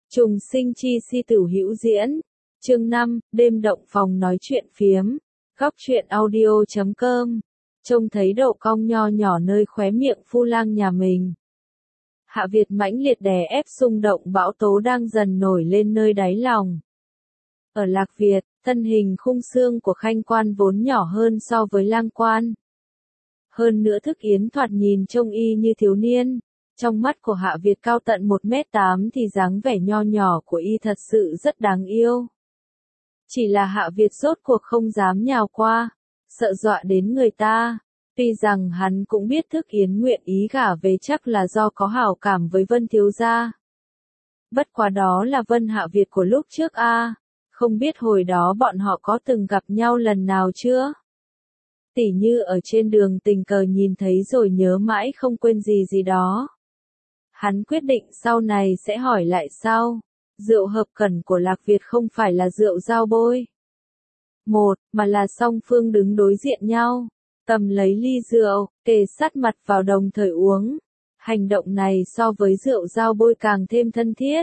Trùng sinh chi si tử hữu diễn. Chương 5, đêm động phòng nói chuyện phiếm. Góc truyện audio.com. Trông thấy độ cong nho nhỏ nơi khóe miệng Phu Lang nhà mình. Hạ Việt mãnh liệt đè ép xung động bão tố đang dần nổi lên nơi đáy lòng. Ở Lạc Việt, thân hình khung xương của Khanh Quan vốn nhỏ hơn so với Lang Quan. Hơn nữa Thức Yến thoạt nhìn trông y như thiếu niên. Trong mắt của Hạ Việt cao tận 1m8 thì dáng vẻ nho nhỏ của y thật sự rất đáng yêu. Chỉ là Hạ Việt rốt cuộc không dám nhào qua, sợ dọa đến người ta. Tuy rằng hắn cũng biết Thức Yến nguyện ý gả về chắc là do có hảo cảm với Vân thiếu gia. Bất quá đó là Vân Hạ Việt của lúc trước a, không biết hồi đó bọn họ có từng gặp nhau lần nào chưa? Tỉ như ở trên đường tình cờ nhìn thấy rồi nhớ mãi không quên gì gì đó. Hắn quyết định sau này sẽ hỏi lại sau. Rượu hợp cẩn của Lạc Việt không phải là rượu giao bôi. Mà là song phương đứng đối diện nhau, cầm lấy ly rượu, kề sát mặt vào đồng thời uống. Hành động này so với rượu giao bôi càng thêm thân thiết.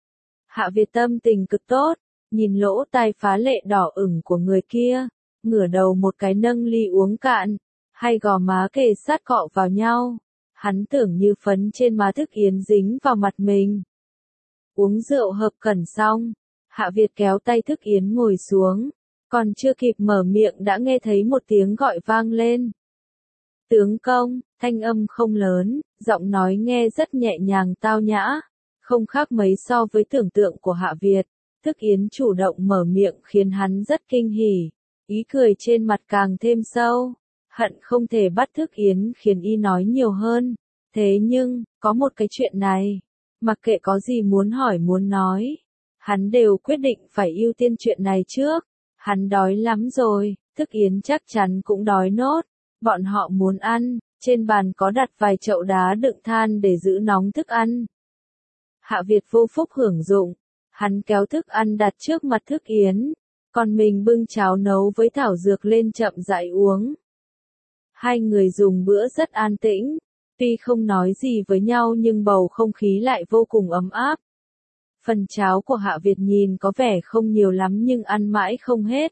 Hạ Việt tâm tình cực tốt, nhìn lỗ tai phá lệ đỏ ửng của người kia, ngửa đầu một cái nâng ly uống cạn, hai gò má kề sát cọ vào nhau. Hắn tưởng như phấn trên má Thức Yến dính vào mặt mình. Uống rượu hợp cẩn xong, Hạ Việt kéo tay Thức Yến ngồi xuống, còn chưa kịp mở miệng đã nghe thấy một tiếng gọi vang lên. Tướng công, thanh âm không lớn, giọng nói nghe rất nhẹ nhàng tao nhã, không khác mấy so với tưởng tượng của Hạ Việt. Thức Yến chủ động mở miệng khiến hắn rất kinh hỉ, ý cười trên mặt càng thêm sâu. Hận không thể bắt Thức Yến khiến y nói nhiều hơn. Thế nhưng, có một cái chuyện này, mặc kệ có gì muốn hỏi muốn nói, hắn đều quyết định phải ưu tiên chuyện này trước. Hắn đói lắm rồi, Thức Yến chắc chắn cũng đói nốt. Bọn họ muốn ăn, trên bàn có đặt vài chậu đá đựng than để giữ nóng thức ăn. Hạ Việt vô phúc hưởng dụng, hắn kéo thức ăn đặt trước mặt Thức Yến, còn mình bưng cháo nấu với thảo dược lên chậm rãi uống. Hai người dùng bữa rất an tĩnh, tuy không nói gì với nhau nhưng bầu không khí lại vô cùng ấm áp. Phần cháo của Hạ Việt nhìn có vẻ không nhiều lắm nhưng ăn mãi không hết.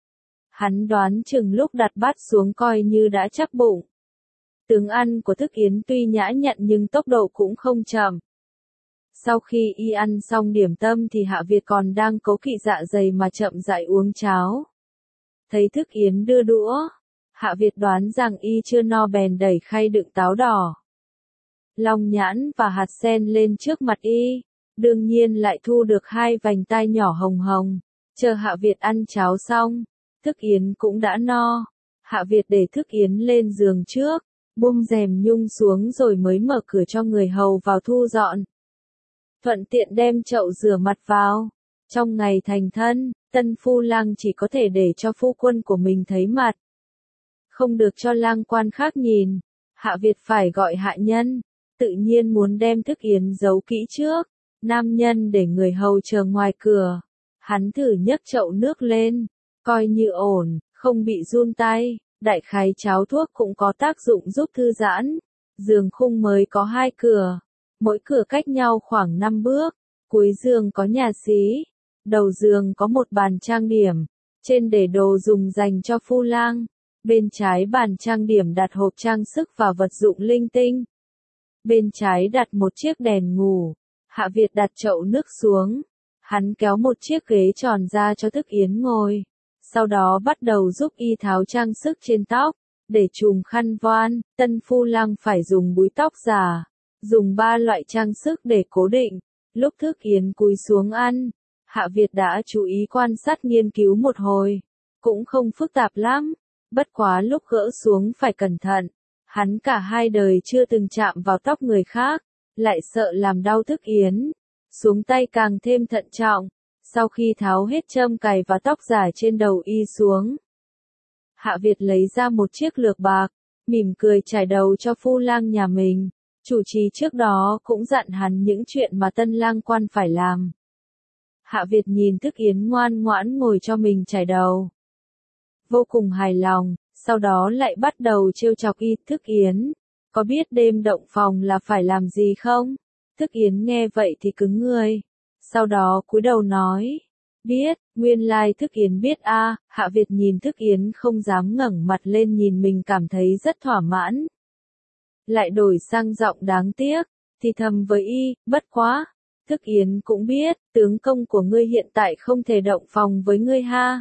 Hắn đoán chừng lúc đặt bát xuống coi như đã chắc bụng. Tướng ăn của Thức Yến tuy nhã nhặn nhưng tốc độ cũng không chậm. Sau khi y ăn xong điểm tâm thì Hạ Việt còn đang cố kỵ dạ dày mà chậm rãi uống cháo. Thấy Thức Yến đưa đũa, Hạ Việt đoán rằng y chưa no bèn đẩy khay đựng táo đỏ, long nhãn và hạt sen lên trước mặt y, đương nhiên lại thu được hai vành tai nhỏ hồng hồng. Chờ Hạ Việt ăn cháo xong, Thức Yến cũng đã no. Hạ Việt để Thức Yến lên giường trước, buông rèm nhung xuống rồi mới mở cửa cho người hầu vào thu dọn. Thuận tiện đem chậu rửa mặt vào. Trong ngày thành thân, tân phu lang chỉ có thể để cho phu quân của mình thấy mặt, không được cho lang quan khác nhìn. Hạ Việt phải gọi hạ nhân, tự nhiên muốn đem Thức Yến giấu kỹ trước. Nam nhân để người hầu chờ ngoài cửa. Hắn thử nhấc chậu nước lên, coi như ổn, không bị run tay. Đại khái cháo thuốc cũng có tác dụng giúp thư giãn. Giường khung mới có 2 cửa, mỗi cửa cách nhau khoảng 5 bước. Cuối giường có nhà xí, đầu giường có một bàn trang điểm, trên để đồ dùng dành cho phu lang. Bên trái bàn trang điểm đặt hộp trang sức và vật dụng linh tinh. Bên trái đặt một chiếc đèn ngủ. Hạ Việt đặt chậu nước xuống. Hắn kéo một chiếc ghế tròn ra cho Thức Yến ngồi. Sau đó bắt đầu giúp y tháo trang sức trên tóc. Để trùm khăn voan, tân phu lang phải dùng búi tóc giả. Dùng 3 loại trang sức để cố định. Lúc Thức Yến cúi xuống ăn, Hạ Việt đã chú ý quan sát nghiên cứu một hồi. Cũng không phức tạp lắm. Bất quá lúc gỡ xuống phải cẩn thận. Hắn cả hai đời chưa từng chạm vào tóc người khác, lại sợ làm đau Thức Yến. Xuống tay càng thêm thận trọng. Sau khi tháo hết châm cài và tóc giả trên đầu y xuống, Hạ Việt lấy ra một chiếc lược bạc, mỉm cười trải đầu cho phu lang nhà mình. Chủ trì trước đó cũng dặn hắn những chuyện mà tân lang quan phải làm. Hạ Việt nhìn Thức Yến ngoan ngoãn ngồi cho mình trải đầu, vô cùng hài lòng. Sau đó lại bắt đầu trêu chọc y. Thức Yến, có biết đêm động phòng là phải làm gì không? Thức Yến nghe vậy thì cứng người. Sau đó cúi đầu nói, biết, nguyên lai Thức Yến biết a. Hạ Việt nhìn Thức Yến không dám ngẩng mặt lên nhìn mình cảm thấy rất thỏa mãn. Lại đổi sang giọng đáng tiếc, thì thầm với y, bất quá. Thức Yến cũng biết, tướng công của ngươi hiện tại không thể động phòng với ngươi ha.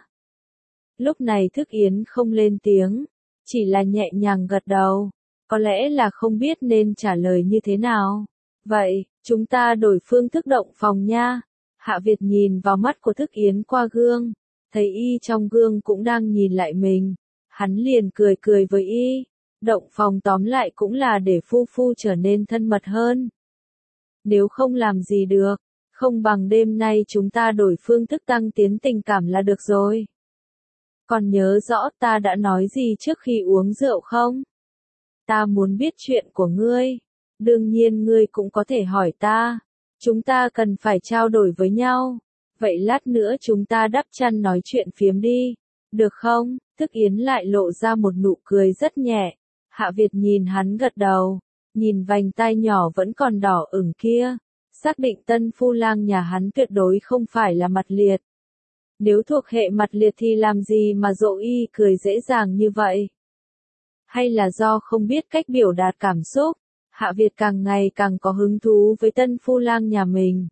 Lúc này Thức Yến không lên tiếng, chỉ là nhẹ nhàng gật đầu, có lẽ là không biết nên trả lời như thế nào. Vậy, chúng ta đổi phương thức động phòng nha. Hạ Việt nhìn vào mắt của Thức Yến qua gương, thấy y trong gương cũng đang nhìn lại mình. Hắn liền cười cười với y, động phòng tóm lại cũng là để phu phu trở nên thân mật hơn. Nếu không làm gì được, không bằng đêm nay chúng ta đổi phương thức tăng tiến tình cảm là được rồi. Còn nhớ rõ ta đã nói gì trước khi uống rượu không? Ta muốn biết chuyện của ngươi. Đương nhiên ngươi cũng có thể hỏi ta. Chúng ta cần phải trao đổi với nhau. Vậy lát nữa chúng ta đắp chăn nói chuyện phiếm đi. Được không? Thức Yến lại lộ ra một nụ cười rất nhẹ. Hạ Việt nhìn hắn gật đầu. Nhìn vành tai nhỏ vẫn còn đỏ ửng kia. Xác định tân phu lang nhà hắn tuyệt đối không phải là mặt liệt. Nếu thuộc hệ mặt liệt thì làm gì mà dỗ y cười dễ dàng như vậy? Hay là do không biết cách biểu đạt cảm xúc? Hạ Việt càng ngày càng có hứng thú với tân phu lang nhà mình.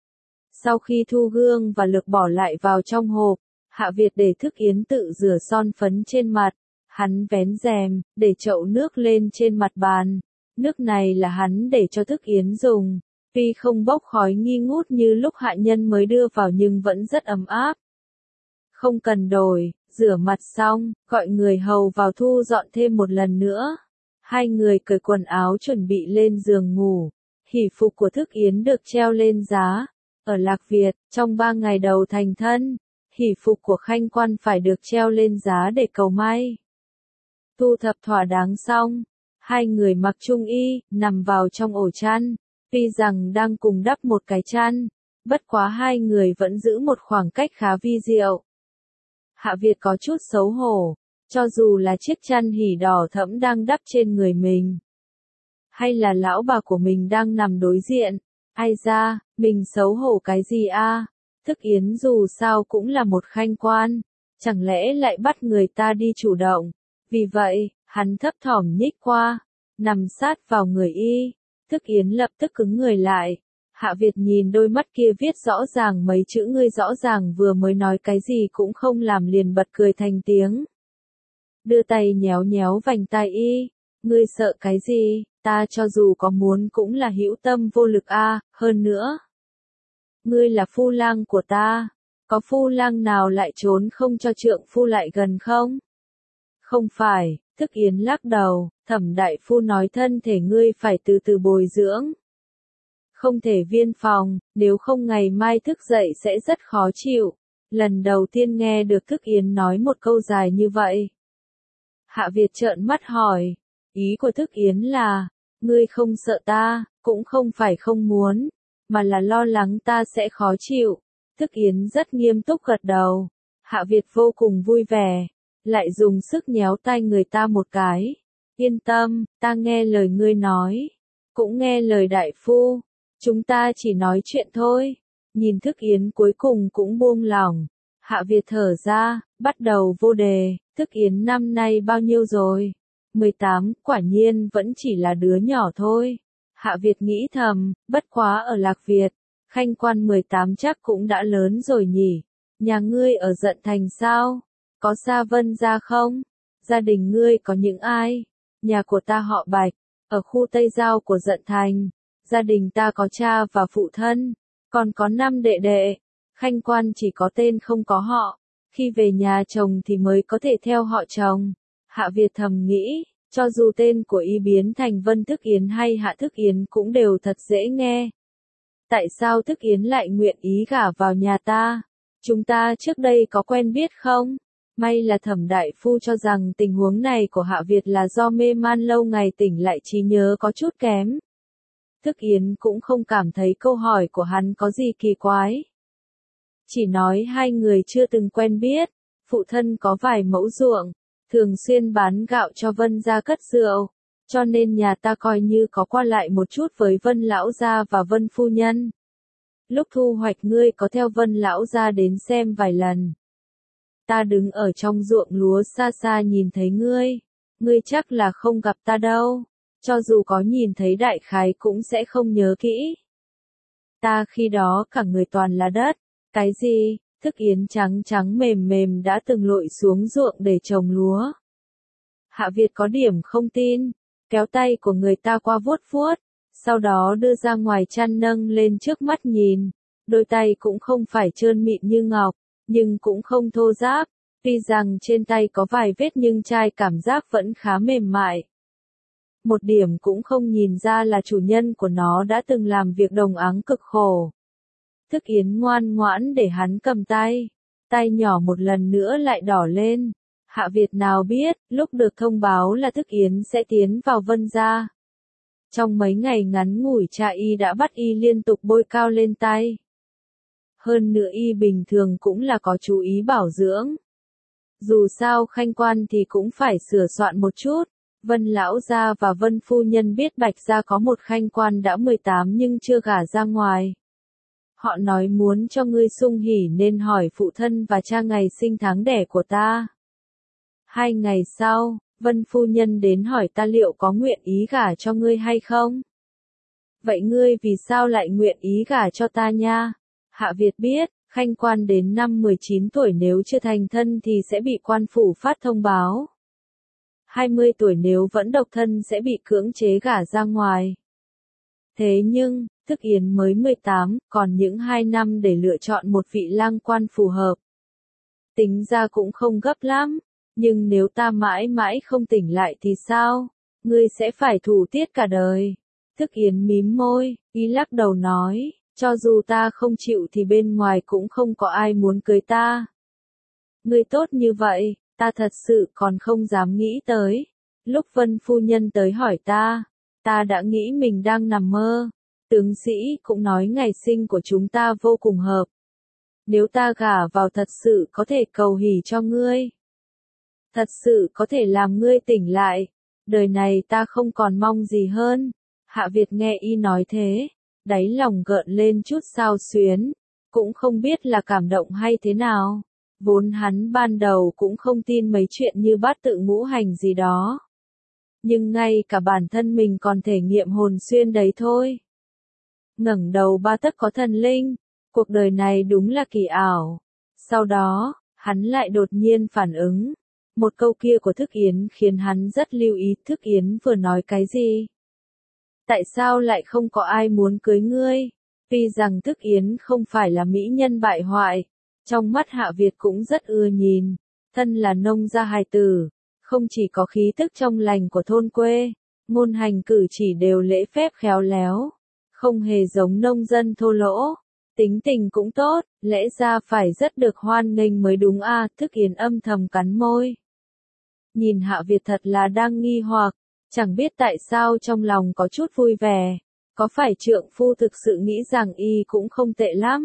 Sau khi thu gương và lược bỏ lại vào trong hộp, Hạ Việt để Thức Yến tự rửa son phấn trên mặt. Hắn vén rèm, để chậu nước lên trên mặt bàn. Nước này là hắn để cho Thức Yến dùng. Tuy không bốc khói nghi ngút như lúc hạ nhân mới đưa vào nhưng vẫn rất ấm áp. Không cần đổi, rửa mặt xong, gọi người hầu vào thu dọn thêm một lần nữa. Hai người cởi quần áo chuẩn bị lên giường ngủ. Hỷ phục của Thức Yến được treo lên giá. Ở Lạc Việt, trong 3 ngày đầu thành thân, hỷ phục của Khanh Quan phải được treo lên giá để cầu may. Thu thập thỏa đáng xong, hai người mặc chung y, nằm vào trong ổ chăn. Tuy rằng đang cùng đắp một cái chăn, bất quá hai người vẫn giữ một khoảng cách khá vi diệu. Hạ Việt có chút xấu hổ, cho dù là chiếc chăn hỉ đỏ thẫm đang đắp trên người mình. Hay là lão bà của mình đang nằm đối diện, ai ra, mình xấu hổ cái gì a? Thức Yến dù sao cũng là một khanh quan, chẳng lẽ lại bắt người ta đi chủ động. Vì vậy, hắn thấp thỏm nhích qua, nằm sát vào người y. Thức Yến lập tức cứng người lại. Hạ Việt nhìn đôi mắt kia viết rõ ràng mấy chữ ngươi rõ ràng vừa mới nói cái gì cũng không làm liền bật cười thành tiếng. Đưa tay nhéo nhéo vành tai y. Ngươi sợ cái gì, ta cho dù có muốn cũng là hữu tâm vô lực a. Hơn nữa. Ngươi là phu lang của ta. Có phu lang nào lại trốn không cho trượng phu lại gần không? Không phải, Thức Yến lắc đầu, Thẩm đại phu nói thân thể ngươi phải từ từ bồi dưỡng. Không thể viên phòng, nếu không ngày mai thức dậy sẽ rất khó chịu. Lần đầu tiên nghe được Thức Yến nói một câu dài như vậy. Hạ Việt trợn mắt hỏi, ý của Thức Yến là, ngươi không sợ ta, cũng không phải không muốn, mà là lo lắng ta sẽ khó chịu. Thức Yến rất nghiêm túc gật đầu. Hạ Việt vô cùng vui vẻ, lại dùng sức nhéo tay người ta một cái. Yên tâm, ta nghe lời ngươi nói, cũng nghe lời đại phu, chúng ta chỉ nói chuyện thôi. Nhìn Thức Yến cuối cùng cũng buông lỏng, Hạ Việt thở ra, bắt đầu vô đề. Thức Yến năm nay bao nhiêu rồi? 18, quả nhiên vẫn chỉ là đứa nhỏ thôi. Hạ Việt nghĩ thầm, bất quá ở Lạc Việt, Khanh Quan 18 chắc cũng đã lớn rồi nhỉ. Nhà ngươi ở Dận Thành sao? Có xa Vân gia không? Gia đình ngươi có những ai? Nhà của ta họ Bạch, ở khu Tây Giao của Dận Thành. Gia đình ta có cha và phụ thân, còn có 5 đệ đệ. Khanh Quan chỉ có tên không có họ. Khi về nhà chồng thì mới có thể theo họ chồng. Hạ Việt thầm nghĩ, cho dù tên của y biến thành Vân Thức Yến hay Hạ Thức Yến cũng đều thật dễ nghe. Tại sao Thức Yến lại nguyện ý gả vào nhà ta? Chúng ta trước đây có quen biết không? May là Thẩm đại phu cho rằng tình huống này của Hạ Việt là do mê man lâu ngày tỉnh lại trí nhớ có chút kém. Thức Yến cũng không cảm thấy câu hỏi của hắn có gì kỳ quái. Chỉ nói hai người chưa từng quen biết, phụ thân có vài mẫu ruộng, thường xuyên bán gạo cho Vân gia cất rượu, cho nên nhà ta coi như có qua lại một chút với Vân lão gia và Vân phu nhân. lúc thu hoạch ngươi có theo Vân lão gia đến xem vài lần. Ta đứng ở trong ruộng lúa xa xa nhìn thấy ngươi chắc là không gặp ta đâu, cho dù có nhìn thấy đại khái cũng sẽ không nhớ kỹ. Ta khi đó cả người toàn là đất, cái gì, thức yến trắng trắng mềm mềm đã từng lội xuống ruộng để trồng lúa. Hạ Việt có điểm không tin, kéo tay của người ta qua vuốt vuốt, sau đó đưa ra ngoài chăn nâng lên trước mắt nhìn, đôi tay cũng không phải trơn mịn như ngọc, nhưng cũng không thô ráp, tuy rằng trên tay có vài vết nhưng chai cảm giác vẫn khá mềm mại. Một điểm cũng không nhìn ra là chủ nhân của nó đã từng làm việc đồng áng cực khổ. Thức yến ngoan ngoãn để hắn cầm tay nhỏ một lần nữa lại đỏ lên. Hạ Việt nào biết, lúc được thông báo là thức yến sẽ tiến vào Vân gia. Trong mấy ngày ngắn ngủi cha y đã bắt y liên tục bôi cao lên tay. Hơn nữa y bình thường cũng là có chú ý bảo dưỡng. Dù sao khanh quan thì cũng phải sửa soạn một chút. Vân lão gia và Vân phu nhân biết Bạch gia có một khanh quan đã 18 nhưng chưa gả ra ngoài. Họ nói muốn cho ngươi sung hỉ nên hỏi phụ thân và cha ngày sinh tháng đẻ của ta. 2 ngày sau, Vân phu nhân đến hỏi ta liệu có nguyện ý gả cho ngươi hay không. Vậy ngươi vì sao lại nguyện ý gả cho ta nha? Hạ Việt biết, khanh quan đến năm 19 tuổi nếu chưa thành thân thì sẽ bị quan phủ phát thông báo. 20 tuổi nếu vẫn độc thân sẽ bị cưỡng chế gả ra ngoài. Thế nhưng, Thức Yến mới 18, còn những 2 năm để lựa chọn một vị lang quan phù hợp. Tính ra cũng không gấp lắm, nhưng nếu ta mãi mãi không tỉnh lại thì sao? Ngươi sẽ phải thủ tiết cả đời. Thức Yến mím môi, y lắc đầu nói, cho dù ta không chịu thì bên ngoài cũng không có ai muốn cưới ta. Ngươi tốt như vậy, ta thật sự còn không dám nghĩ tới. Lúc Vân phu nhân tới hỏi ta đã nghĩ mình đang nằm mơ. Tướng sĩ cũng nói ngày sinh của chúng ta vô cùng hợp. Nếu ta gả vào thật sự có thể cầu hỷ cho ngươi. Thật sự có thể làm ngươi tỉnh lại. Đời này ta không còn mong gì hơn. Hạ Việt nghe y nói thế, đáy lòng gợn lên chút xao xuyến, cũng không biết là cảm động hay thế nào. Vốn hắn ban đầu cũng không tin mấy chuyện như bát tự ngũ hành gì đó. Nhưng ngay cả bản thân mình còn thể nghiệm hồn xuyên đấy thôi. Ngẩng đầu 3 tấc có thần linh, cuộc đời này đúng là kỳ ảo. Sau đó, hắn lại đột nhiên phản ứng. Một câu kia của Thức Yến khiến hắn rất lưu ý Thức Yến vừa nói cái gì. Tại sao lại không có ai muốn cưới ngươi? Tuy rằng Thức Yến không phải là mỹ nhân bại hoại, trong mắt Hạ Việt cũng rất ưa nhìn, thân là nông gia hài tử, không chỉ có khí tức trong lành của thôn quê, ngôn hành cử chỉ đều lễ phép khéo léo, không hề giống nông dân thô lỗ, tính tình cũng tốt, lẽ ra phải rất được hoan nghênh mới đúng a. Thức Yến âm thầm cắn môi. Nhìn Hạ Việt thật là đang nghi hoặc, chẳng biết tại sao trong lòng có chút vui vẻ, có phải trượng phu thực sự nghĩ rằng y cũng không tệ lắm?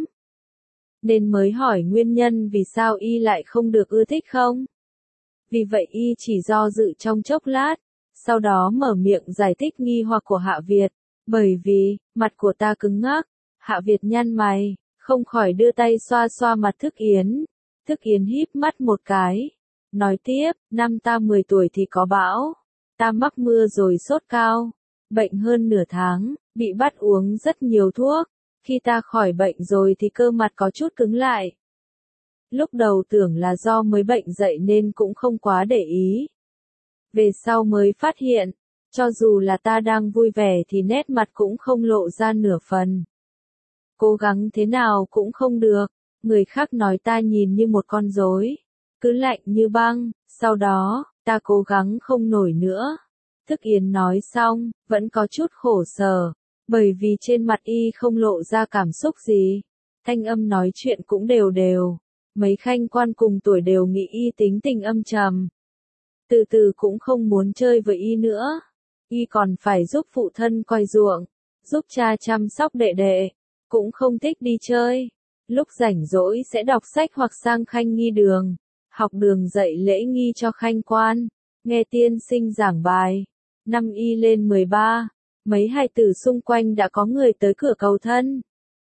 Nên mới hỏi nguyên nhân vì sao y lại không được ưa thích không? Vì vậy y chỉ do dự trong chốc lát, sau đó mở miệng giải thích nghi hoặc của Hạ Việt, bởi vì, mặt của ta cứng ngắc. Hạ Việt nhăn mày, không khỏi đưa tay xoa xoa mặt Thức Yến. Thức Yến híp mắt một cái, nói tiếp, năm ta 10 tuổi thì có bão, ta mắc mưa rồi sốt cao, bệnh hơn nửa tháng, bị bắt uống rất nhiều thuốc, khi ta khỏi bệnh rồi thì cơ mặt có chút cứng lại. Lúc đầu tưởng là do mới bệnh dậy nên cũng không quá để ý. Về sau mới phát hiện, cho dù là ta đang vui vẻ thì nét mặt cũng không lộ ra nửa phần. Cố gắng thế nào cũng không được, người khác nói ta nhìn như một con rối, cứ lạnh như băng, sau đó, ta cố gắng không nổi nữa. Thức Yến nói xong, vẫn có chút khổ sở, bởi vì trên mặt y không lộ ra cảm xúc gì. Thanh âm nói chuyện cũng đều đều, mấy khanh quan cùng tuổi đều nghĩ y tính tình âm trầm. Từ từ cũng không muốn chơi với y nữa. Y còn phải giúp phụ thân coi ruộng, giúp cha chăm sóc đệ đệ, cũng không thích đi chơi. Lúc rảnh rỗi sẽ đọc sách hoặc sang khanh nghi đường, học đường dạy lễ nghi cho khanh quan, nghe tiên sinh giảng bài. Năm y lên 13, mấy hài tử xung quanh đã có người tới cửa cầu thân.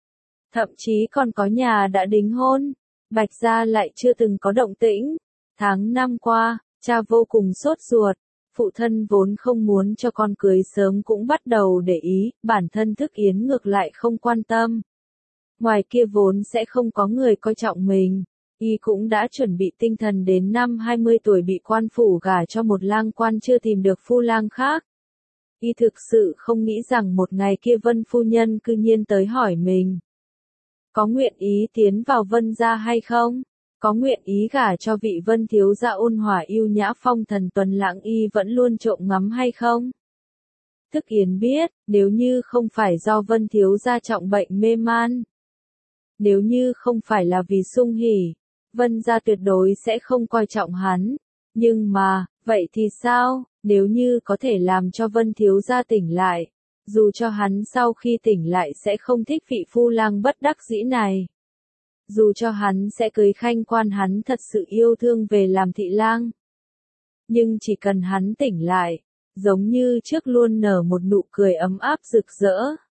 Thậm chí còn có nhà đã đính hôn. Bạch gia lại chưa từng có động tĩnh. Tháng năm qua, cha vô cùng sốt ruột. Phụ thân vốn không muốn cho con cưới sớm cũng bắt đầu để ý, bản thân Thức Yến ngược lại không quan tâm. Ngoài kia vốn sẽ không có người coi trọng mình. Y cũng đã chuẩn bị tinh thần đến năm 20 tuổi bị quan phủ gả cho một lang quan chưa tìm được phu lang khác. Y thực sự không nghĩ rằng một ngày kia Vân phu nhân cư nhiên tới hỏi mình. Có nguyện ý tiến vào Vân gia hay không? Có nguyện ý gả cho vị Vân thiếu gia ôn hòa yêu nhã phong thần tuần lãng y vẫn luôn trộm ngắm hay không? Thức Yến biết, nếu như không phải do Vân thiếu gia trọng bệnh mê man, nếu như không phải là vì sung hỉ, Vân gia tuyệt đối sẽ không coi trọng hắn. Nhưng mà, vậy thì sao, nếu như có thể làm cho Vân thiếu gia tỉnh lại, dù cho hắn sau khi tỉnh lại sẽ không thích vị phu lang bất đắc dĩ này. Dù cho hắn sẽ cưới khanh quan hắn thật sự yêu thương về làm thị lang. Nhưng chỉ cần hắn tỉnh lại, giống như trước luôn nở một nụ cười ấm áp rực rỡ.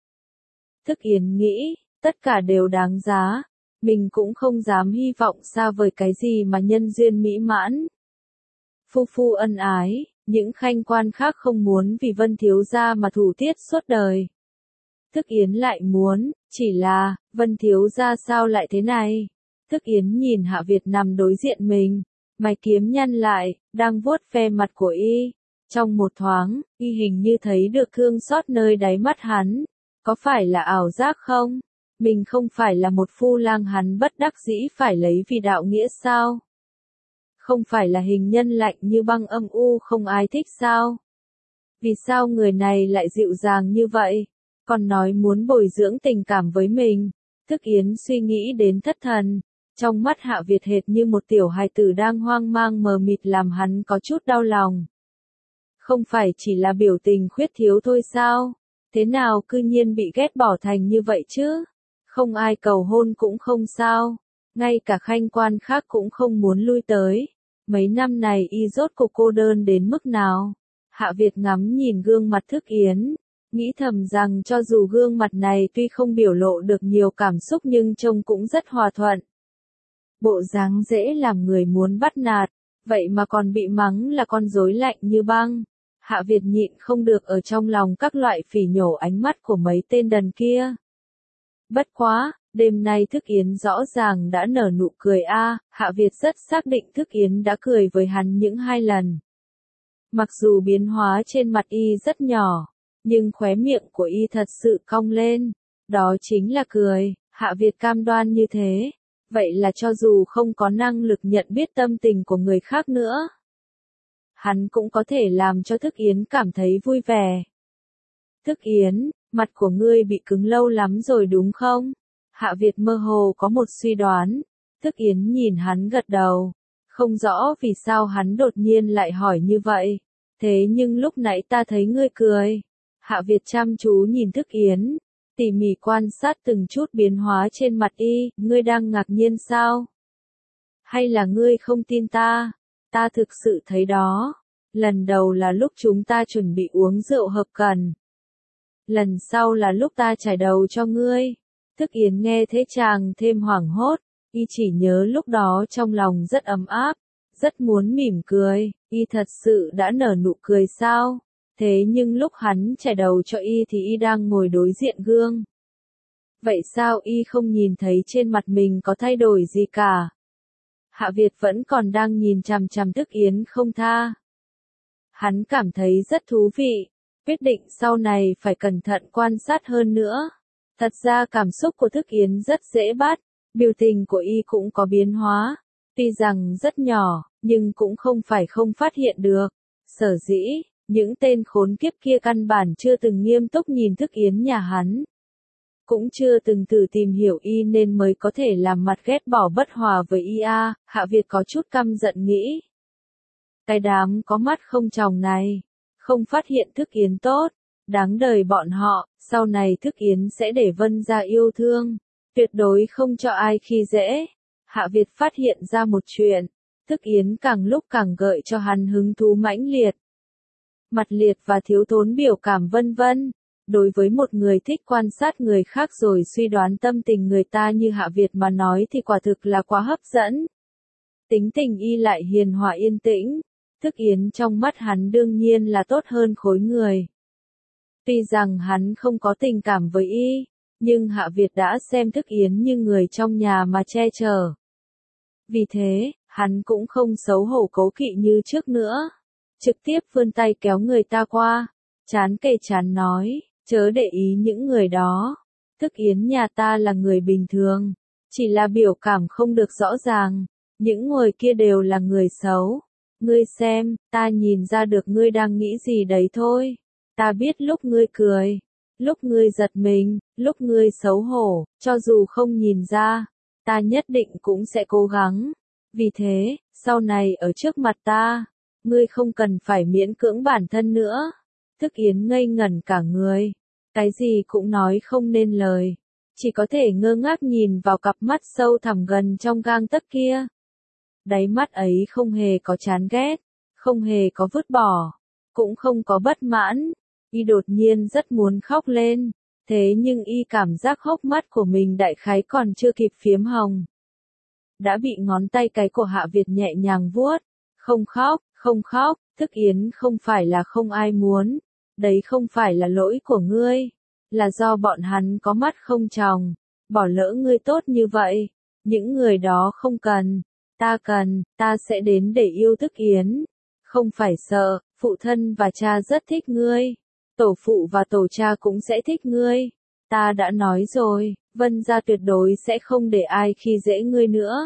Thức Yến nghĩ, tất cả đều đáng giá, mình cũng không dám hy vọng xa vời cái gì mà nhân duyên mỹ mãn. Phu phu ân ái, những khanh quan khác không muốn vì Vân thiếu gia mà thủ tiết suốt đời. Thức Yến lại muốn, chỉ là, Vân thiếu gia sao lại thế này? Thức Yến nhìn Hạ Việt nằm đối diện mình, mày kiếm nhăn lại, đang vuốt ve mặt của y. Trong một thoáng, y hình như thấy được thương xót nơi đáy mắt hắn. Có phải là ảo giác không? Mình không phải là một phu lang hắn bất đắc dĩ phải lấy vì đạo nghĩa sao? Không phải là hình nhân lạnh như băng âm u không ai thích sao? Vì sao người này lại dịu dàng như vậy? Còn nói muốn bồi dưỡng tình cảm với mình. Thức Yến suy nghĩ đến thất thần. Trong mắt Hạ Việt hệt như một tiểu hài tử đang hoang mang mờ mịt làm hắn có chút đau lòng. Không phải chỉ là biểu tình khuyết thiếu thôi sao? Thế nào cư nhiên bị ghét bỏ thành như vậy chứ? Không ai cầu hôn cũng không sao. Ngay cả khanh quan khác cũng không muốn lui tới. Mấy năm này y rốt cuộc cô đơn đến mức nào? Hạ Việt ngắm nhìn gương mặt Thức Yến. Nghĩ thầm rằng cho dù gương mặt này tuy không biểu lộ được nhiều cảm xúc nhưng trông cũng rất hòa thuận. Bộ dáng dễ làm người muốn bắt nạt, vậy mà còn bị mắng là con rối lạnh như băng. Hạ Việt nhịn không được ở trong lòng các loại phỉ nhổ ánh mắt của mấy tên đần kia. Bất quá, đêm nay Thức Yến rõ ràng đã nở nụ cười Hạ Việt rất xác định Thức Yến đã cười với hắn những 2 lần. Mặc dù biến hóa trên mặt y rất nhỏ, nhưng khóe miệng của y thật sự cong lên. Đó chính là cười, Hạ Việt cam đoan như thế. Vậy là cho dù không có năng lực nhận biết tâm tình của người khác nữa, hắn cũng có thể làm cho Thức Yến cảm thấy vui vẻ. Thức Yến, mặt của ngươi bị cứng lâu lắm rồi đúng không? Hạ Việt mơ hồ có một suy đoán. Thức Yến nhìn hắn gật đầu. Không rõ vì sao hắn đột nhiên lại hỏi như vậy. Thế nhưng lúc nãy ta thấy ngươi cười. Hạ Việt chăm chú nhìn Thức Yến. Tỉ mỉ quan sát từng chút biến hóa trên mặt y. Ngươi đang ngạc nhiên sao? Hay là ngươi không tin ta? Ta thực sự thấy đó. Lần đầu là lúc chúng ta chuẩn bị uống rượu hợp cần. Lần sau là lúc ta trải đầu cho ngươi. Thức Yến nghe thế chàng thêm hoảng hốt. Y chỉ nhớ lúc đó trong lòng rất ấm áp. Rất muốn mỉm cười. Y thật sự đã nở nụ cười sao? Thế nhưng lúc hắn trải đầu cho y thì y đang ngồi đối diện gương. Vậy sao y không nhìn thấy trên mặt mình có thay đổi gì cả? Hạ Việt vẫn còn đang nhìn chằm chằm Thức Yến không tha. Hắn cảm thấy rất thú vị. Quyết định sau này phải cẩn thận quan sát hơn nữa. Thật ra cảm xúc của Thức Yến rất dễ bắt. Biểu tình của y cũng có biến hóa. Tuy rằng rất nhỏ, nhưng cũng không phải không phát hiện được. Sở dĩ, những tên khốn kiếp kia căn bản chưa từng nghiêm túc nhìn Thức Yến nhà hắn. Cũng chưa từng thử tìm hiểu y nên mới có thể làm mặt ghét bỏ bất hòa với y Hạ Việt có chút căm giận nghĩ. Cái đám có mắt không tròng này, không phát hiện Thức Yến tốt, đáng đời bọn họ, sau này Thức Yến sẽ để Vân gia yêu thương, tuyệt đối không cho ai khi dễ. Hạ Việt phát hiện ra một chuyện, Thức Yến càng lúc càng gợi cho hắn hứng thú mãnh liệt. Mặt liệt và thiếu thốn biểu cảm vân vân. Đối với một người thích quan sát người khác rồi suy đoán tâm tình người ta như Hạ Việt mà nói thì quả thực là quá hấp dẫn. Tính tình y lại hiền hòa yên tĩnh, Thức Yến trong mắt hắn đương nhiên là tốt hơn khối người. Tuy rằng hắn không có tình cảm với y, nhưng Hạ Việt đã xem Thức Yến như người trong nhà mà che chở. Vì thế, hắn cũng không xấu hổ cố kỵ như trước nữa. Trực tiếp vươn tay kéo người ta qua, chán kề chán nói, chớ để ý những người đó. Thức Yến nhà ta là người bình thường, chỉ là biểu cảm không được rõ ràng. Những người kia đều là người xấu. Ngươi xem, ta nhìn ra được ngươi đang nghĩ gì đấy thôi. Ta biết lúc ngươi cười, lúc ngươi giật mình, lúc ngươi xấu hổ, cho dù không nhìn ra, ta nhất định cũng sẽ cố gắng. Vì thế, sau này ở trước mặt ta, ngươi không cần phải miễn cưỡng bản thân nữa. Thức Yến ngây ngẩn cả người, cái gì cũng nói không nên lời, chỉ có thể ngơ ngác nhìn vào cặp mắt sâu thẳm gần trong gang tấc kia. Đáy mắt ấy không hề có chán ghét, không hề có vứt bỏ, cũng không có bất mãn. Y đột nhiên rất muốn khóc lên, thế nhưng y cảm giác hốc mắt của mình đại khái còn chưa kịp phiếm hồng, đã bị ngón tay cái của Hạ Việt nhẹ nhàng vuốt. Không khóc, không khóc, Thức Yến không phải là không ai muốn, đấy không phải là lỗi của ngươi, là do bọn hắn có mắt không tròng, bỏ lỡ ngươi tốt như vậy. Những người đó không cần, ta sẽ đến để yêu Thức Yến. Không phải sợ, phụ thân và cha rất thích ngươi, tổ phụ và tổ cha cũng sẽ thích ngươi. Ta đã nói rồi, Vân gia tuyệt đối sẽ không để ai khi dễ ngươi nữa.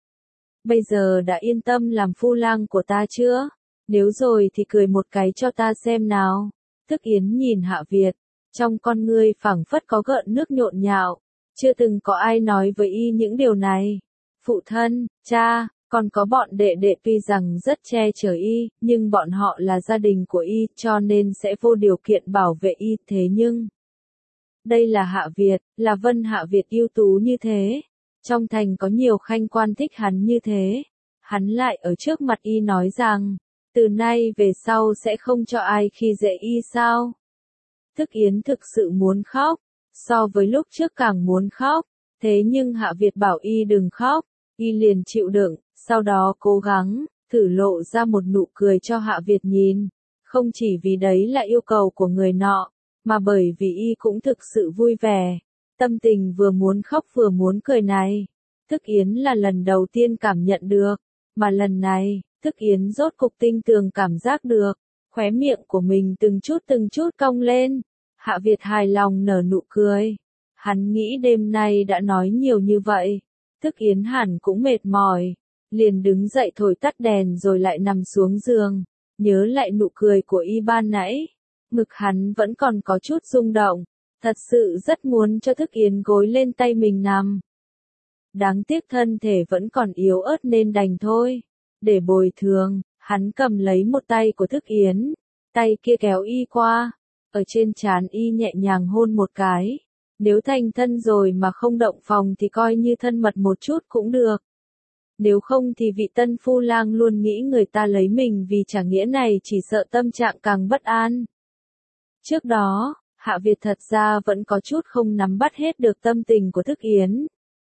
Bây giờ đã yên tâm làm phu lang của ta chưa? Nếu rồi thì cười một cái cho ta xem nào. Thức Yến nhìn Hạ Việt, trong con ngươi phảng phất có gợn nước nhộn nhạo, chưa từng có ai nói với y những điều này. Phụ thân, cha, còn có bọn đệ đệ tuy rằng rất che chở y, nhưng bọn họ là gia đình của y cho nên sẽ vô điều kiện bảo vệ y. Thế nhưng, đây là Hạ Việt, là Vân Hạ Việt ưu tú như thế. Trong thành có nhiều khanh quan thích hắn như thế. Hắn lại ở trước mặt y nói rằng, từ nay về sau sẽ không cho ai khi dễ y sao? Thức Yến thực sự muốn khóc, so với lúc trước càng muốn khóc. Thế nhưng Hạ Việt bảo y đừng khóc, y liền chịu đựng, sau đó cố gắng, thử lộ ra một nụ cười cho Hạ Việt nhìn. Không chỉ vì đấy là yêu cầu của người nọ, mà bởi vì y cũng thực sự vui vẻ. Tâm tình vừa muốn khóc vừa muốn cười này, Thức Yến là lần đầu tiên cảm nhận được, mà lần này, Thức Yến rốt cục tinh tường cảm giác được, khóe miệng của mình từng chút cong lên. Hạ Việt hài lòng nở nụ cười. Hắn nghĩ đêm nay đã nói nhiều như vậy, Thức Yến hẳn cũng mệt mỏi, liền đứng dậy thổi tắt đèn rồi lại nằm xuống giường, nhớ lại nụ cười của y ban nãy, ngực hắn vẫn còn có chút rung động. Thật sự rất muốn cho Thức Yến gối lên tay mình nằm. Đáng tiếc thân thể vẫn còn yếu ớt nên đành thôi. Để bồi thường, hắn cầm lấy một tay của Thức Yến, tay kia kéo y qua, ở trên trán y nhẹ nhàng hôn một cái. Nếu thành thân rồi mà không động phòng thì coi như thân mật một chút cũng được. Nếu không thì vị tân phu lang luôn nghĩ người ta lấy mình vì trả nghĩa này chỉ sợ tâm trạng càng bất an. Trước đó, Hạ Việt thật ra vẫn có chút không nắm bắt hết được tâm tình của Thức Yến.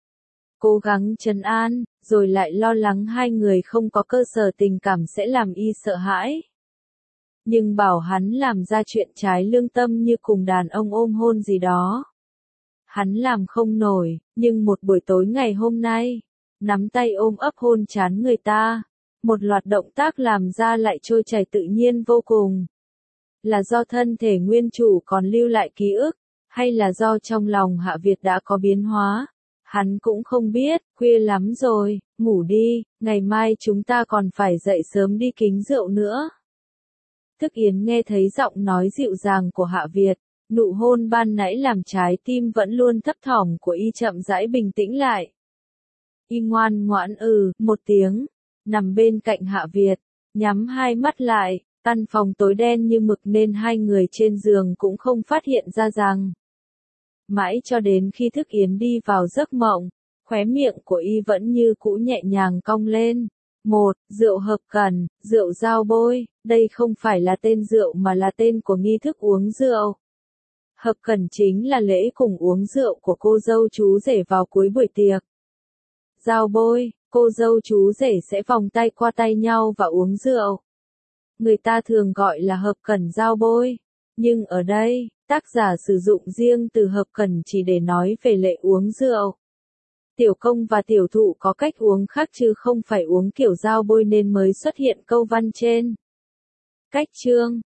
Cố gắng trấn an, rồi lại lo lắng hai người không có cơ sở tình cảm sẽ làm y sợ hãi. Nhưng bảo hắn làm ra chuyện trái lương tâm như cùng đàn ông ôm hôn gì đó, hắn làm không nổi. Nhưng một buổi tối ngày hôm nay, nắm tay ôm ấp hôn trán người ta, một loạt động tác làm ra lại trôi chảy tự nhiên vô cùng. Là do thân thể nguyên chủ còn lưu lại ký ức, hay là do trong lòng Hạ Việt đã có biến hóa? Hắn cũng không biết. Khuya lắm rồi, ngủ đi, ngày mai chúng ta còn phải dậy sớm đi kính rượu nữa. Thức Yến nghe thấy giọng nói dịu dàng của Hạ Việt, nụ hôn ban nãy làm trái tim vẫn luôn thấp thỏm của y chậm rãi bình tĩnh lại. Y ngoan ngoãn một tiếng, nằm bên cạnh Hạ Việt, nhắm hai mắt lại. Căn phòng tối đen như mực nên hai người trên giường cũng không phát hiện ra rằng. Mãi cho đến khi Thức Yến đi vào giấc mộng, khóe miệng của y vẫn như cũ nhẹ nhàng cong lên. Rượu hợp cần, rượu giao bôi, đây không phải là tên rượu mà là tên của nghi thức uống rượu. Hợp cần chính là lễ cùng uống rượu của cô dâu chú rể vào cuối buổi tiệc. Giao bôi, cô dâu chú rể sẽ vòng tay qua tay nhau và uống rượu. Người ta thường gọi là hợp cần giao bôi. Nhưng ở đây, tác giả sử dụng riêng từ hợp cần chỉ để nói về lễ uống rượu. Tiểu công và tiểu thụ có cách uống khác chứ không phải uống kiểu giao bôi nên mới xuất hiện câu văn trên. Cách chương